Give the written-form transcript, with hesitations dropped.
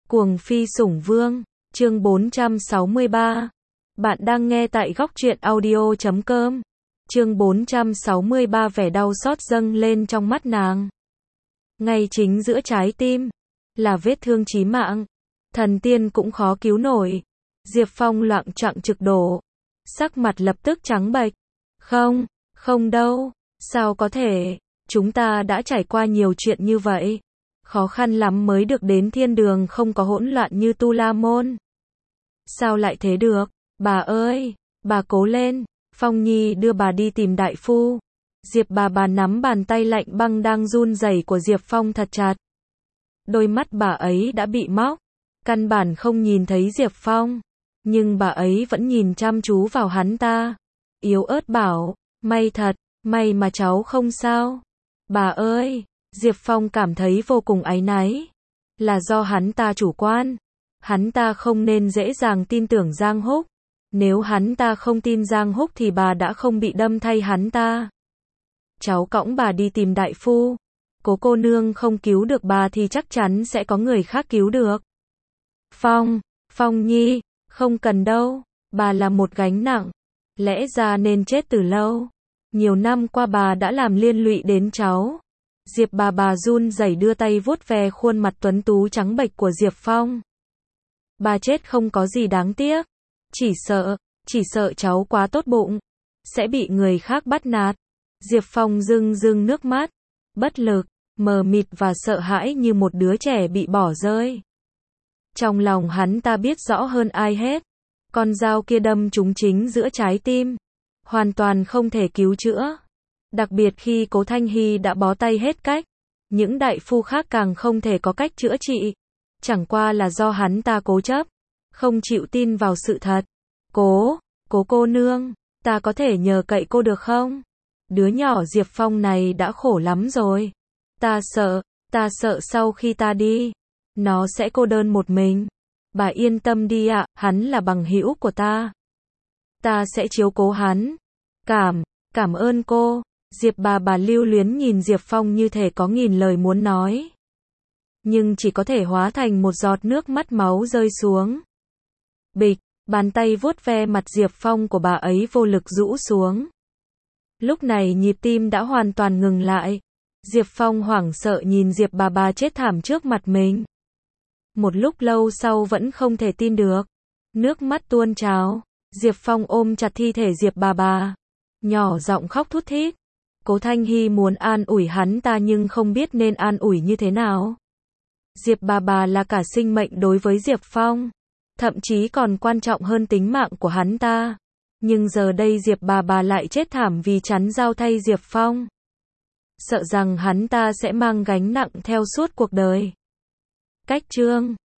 Cuồng phi sủng vương, chương 463. Bạn đang nghe tại góc truyện audio.com. Chương 463 vẻ đau xót dâng lên trong mắt nàng. Ngay chính giữa trái tim, là vết thương chí mạng. Thần tiên cũng khó cứu nổi. Diệp Phong loạng choạng trực đổ. Sắc mặt lập tức trắng bệch. Không, không đâu. Sao có thể? Chúng ta đã trải qua nhiều chuyện như vậy. Khó khăn lắm mới được đến thiên đường không có hỗn loạn như Tu La Môn. Sao lại thế được? Bà ơi, bà cố lên. Phong Nhi đưa bà đi tìm đại phu. Diệp bà nắm bàn tay lạnh băng đang run rẩy của Diệp Phong thật chặt. Đôi mắt bà ấy đã bị móc. Căn bản không nhìn thấy Diệp Phong. Nhưng bà ấy vẫn nhìn chăm chú vào hắn ta. Yếu ớt bảo, may thật, may mà cháu không sao. Bà ơi, Diệp Phong cảm thấy vô cùng áy náy. Là do hắn ta chủ quan. Hắn ta không nên dễ dàng tin tưởng Giang Húc. Nếu hắn ta không tin Giang Húc thì bà đã không bị đâm thay hắn ta. Cháu cõng bà đi tìm đại phu. Cô nương không cứu được bà thì chắc chắn sẽ có người khác cứu được. Phong Nhi, không cần đâu. Bà là một gánh nặng. Lẽ ra nên chết từ lâu. Nhiều năm qua bà đã làm liên lụy đến cháu. Diệp bà run rẩy đưa tay vuốt ve khuôn mặt tuấn tú trắng bệch của Diệp Phong. Bà chết không có gì đáng tiếc. Chỉ sợ cháu quá tốt bụng. Sẽ bị người khác bắt nạt. Diệp Phong rưng nước mắt. Bất lực, mờ mịt và sợ hãi như một đứa trẻ bị bỏ rơi. Trong lòng hắn ta biết rõ hơn ai hết. Con dao kia đâm trúng chính giữa trái tim. Hoàn toàn không thể cứu chữa. Đặc biệt khi Cố Thanh Hy đã bó tay hết cách. Những đại phu khác càng không thể có cách chữa trị. Chẳng qua là do hắn ta cố chấp. Không chịu tin vào sự thật. Cô nương, ta có thể nhờ cậy cô được không? Đứa nhỏ Diệp Phong này đã khổ lắm rồi. Ta sợ sau khi ta đi, nó sẽ cô đơn một mình. Bà yên tâm đi ạ, hắn là bằng hữu của ta. Ta sẽ chiếu cố hắn. Cảm ơn cô. Diệp bà lưu luyến nhìn Diệp Phong như thể có nghìn lời muốn nói. Nhưng chỉ có thể hóa thành một giọt nước mắt máu rơi xuống. Bịch, bàn tay vuốt ve mặt Diệp Phong của bà ấy vô lực rũ xuống. Lúc này nhịp tim đã hoàn toàn ngừng lại. Diệp Phong hoảng sợ nhìn Diệp bà chết thảm trước mặt mình. Một lúc lâu sau vẫn không thể tin được. Nước mắt tuôn trào. Diệp Phong ôm chặt thi thể Diệp bà. Nhỏ giọng khóc thút thít. Cố Thanh Hy muốn an ủi hắn ta nhưng không biết nên an ủi như thế nào. Diệp bà là cả sinh mệnh đối với Diệp Phong. Thậm chí còn quan trọng hơn tính mạng của hắn ta. Nhưng giờ đây Diệp bà lại chết thảm vì chắn dao thay Diệp Phong. Sợ rằng hắn ta sẽ mang gánh nặng theo suốt cuộc đời. Cách chương